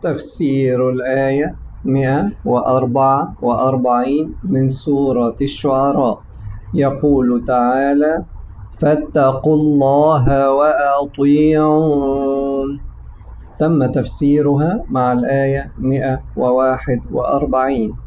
تفسير الآية 144 من سورة الشعراء. يقول تعالى: فاتقوا الله وأطيعون. تم تفسيرها مع الآية 141.